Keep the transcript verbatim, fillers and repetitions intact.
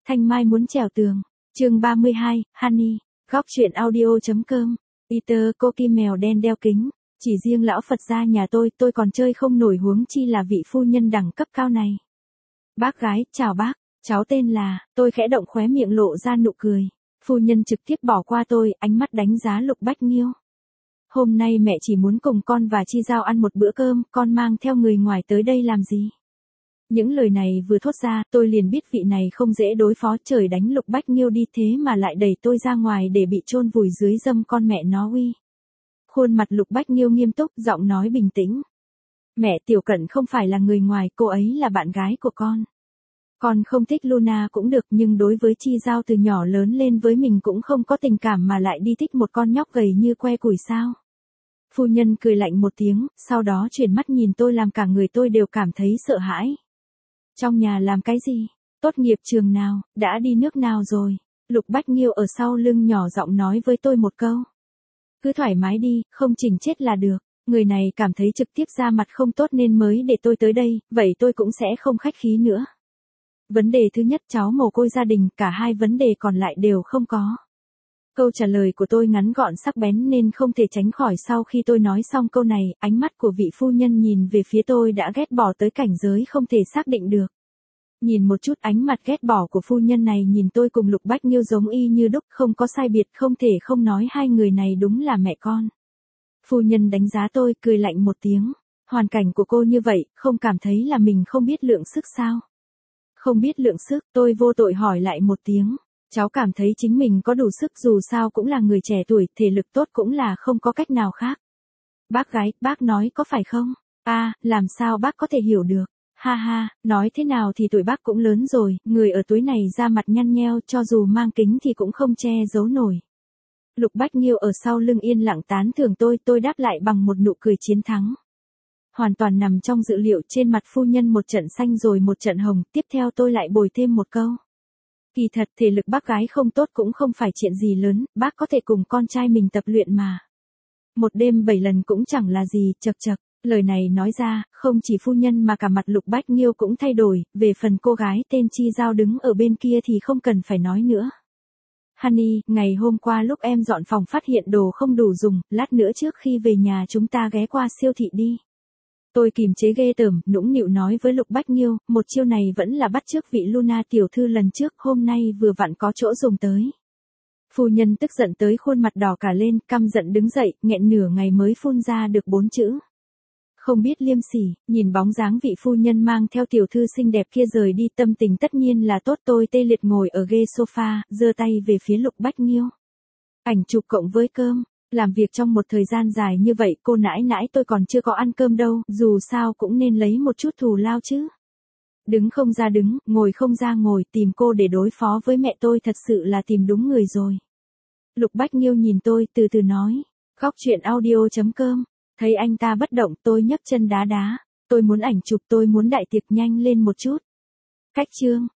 Thanh Mai muốn trèo tường. Chương ba mươi hai, Honey. Góc truyện audio.com. Peter, cô Kim mèo đen đeo kính. Chỉ riêng lão Phật gia nhà tôi, tôi còn chơi không nổi huống chi là vị phu nhân đẳng cấp cao này. Bác gái, chào bác, cháu tên là, tôi khẽ động khóe miệng lộ ra nụ cười. Phu nhân trực tiếp bỏ qua tôi, ánh mắt đánh giá Lục Bách Nghiêu. Hôm nay mẹ chỉ muốn cùng con và Chi Giao ăn một bữa cơm, con mang theo người ngoài tới đây làm gì? Những lời này vừa thốt ra, tôi liền biết vị này không dễ đối phó, trời đánh Lục Bách Nghiêu đi thế mà lại đẩy tôi ra ngoài để bị chôn vùi dưới dâm con mẹ nó uy. Khuôn mặt Lục Bách Nghiêu nghiêm túc, giọng nói bình tĩnh. Mẹ, Tiểu Cận không phải là người ngoài, cô ấy là bạn gái của con. Con không thích Luna cũng được, nhưng đối với Chi Giao từ nhỏ lớn lên với mình cũng không có tình cảm mà lại đi thích một con nhóc gầy như que củi sao. Phu nhân cười lạnh một tiếng, sau đó chuyển mắt nhìn tôi làm cả người tôi đều cảm thấy sợ hãi. Trong nhà làm cái gì? Tốt nghiệp trường nào? Đã đi nước nào rồi? Lục Bách Nghiêu ở sau lưng nhỏ giọng nói với tôi một câu. Cứ thoải mái đi, không chỉnh chết là được. Người này cảm thấy trực tiếp ra mặt không tốt nên mới để tôi tới đây, vậy tôi cũng sẽ không khách khí nữa. Vấn đề thứ nhất, cháu mồ côi gia đình, cả hai vấn đề còn lại đều không có. Câu trả lời của tôi ngắn gọn sắc bén nên không thể tránh khỏi. Sau khi tôi nói xong câu này, ánh mắt của vị phu nhân nhìn về phía tôi đã ghét bỏ tới cảnh giới không thể xác định được. Nhìn một chút, ánh mặt ghét bỏ của phu nhân này nhìn tôi cùng Lục Bách Nghiêu giống y như đúc, không có sai biệt, không thể không nói hai người này đúng là mẹ con. Phu nhân đánh giá tôi, cười lạnh một tiếng. Hoàn cảnh của cô như vậy, không cảm thấy là mình không biết lượng sức sao? Không biết lượng sức, tôi vô tội hỏi lại một tiếng. Cháu cảm thấy chính mình có đủ sức, dù sao cũng là người trẻ tuổi, thể lực tốt cũng là không có cách nào khác. Bác gái, bác nói có phải không? À, làm sao bác có thể hiểu được? Ha ha, nói thế nào thì tuổi bác cũng lớn rồi, người ở túi này da mặt nhăn nheo, cho dù mang kính thì cũng không che giấu nổi. Lục Bách Nghiêu ở sau lưng yên lặng tán thưởng tôi, tôi đáp lại bằng một nụ cười chiến thắng. Hoàn toàn nằm trong dự liệu, trên mặt phu nhân một trận xanh rồi một trận hồng, tiếp theo tôi lại bồi thêm một câu. Kỳ thật thể lực bác gái không tốt cũng không phải chuyện gì lớn, bác có thể cùng con trai mình tập luyện mà. Một đêm bảy lần cũng chẳng là gì, chật chật. Lời này nói ra, không chỉ phu nhân mà cả mặt Lục Bách Nghiêu cũng thay đổi, về phần cô gái tên Chi Giao đứng ở bên kia thì không cần phải nói nữa. Honey, ngày hôm qua lúc em dọn phòng phát hiện đồ không đủ dùng, lát nữa trước khi về nhà chúng ta ghé qua siêu thị đi. Tôi kìm chế ghê tởm, nũng nịu nói với Lục Bách Nghiêu, một chiêu này vẫn là bắt chước vị Luna tiểu thư lần trước, hôm nay vừa vặn có chỗ dùng tới. Phu nhân tức giận tới khuôn mặt đỏ cả lên, căm giận đứng dậy, nghẹn nửa ngày mới phun ra được bốn chữ. Không biết liêm sỉ, nhìn bóng dáng vị phu nhân mang theo tiểu thư xinh đẹp kia rời đi, tâm tình tất nhiên là tốt. Tôi tê liệt ngồi ở ghế sofa, giơ tay về phía Lục Bách Nghiêu. Ảnh chụp cộng với cơm. Làm việc trong một thời gian dài như vậy, cô nãi nãi tôi còn chưa có ăn cơm đâu, dù sao cũng nên lấy một chút thù lao chứ. Đứng không ra đứng, ngồi không ra ngồi, tìm cô để đối phó với mẹ tôi thật sự là tìm đúng người rồi. Lục Bách Nghiêu nhìn tôi, từ từ nói. Góc truyện audio.com. Thấy anh ta bất động, tôi nhấc chân đá đá. Tôi muốn ảnh chụp, tôi muốn đại tiệc nhanh lên một chút. Cách chương.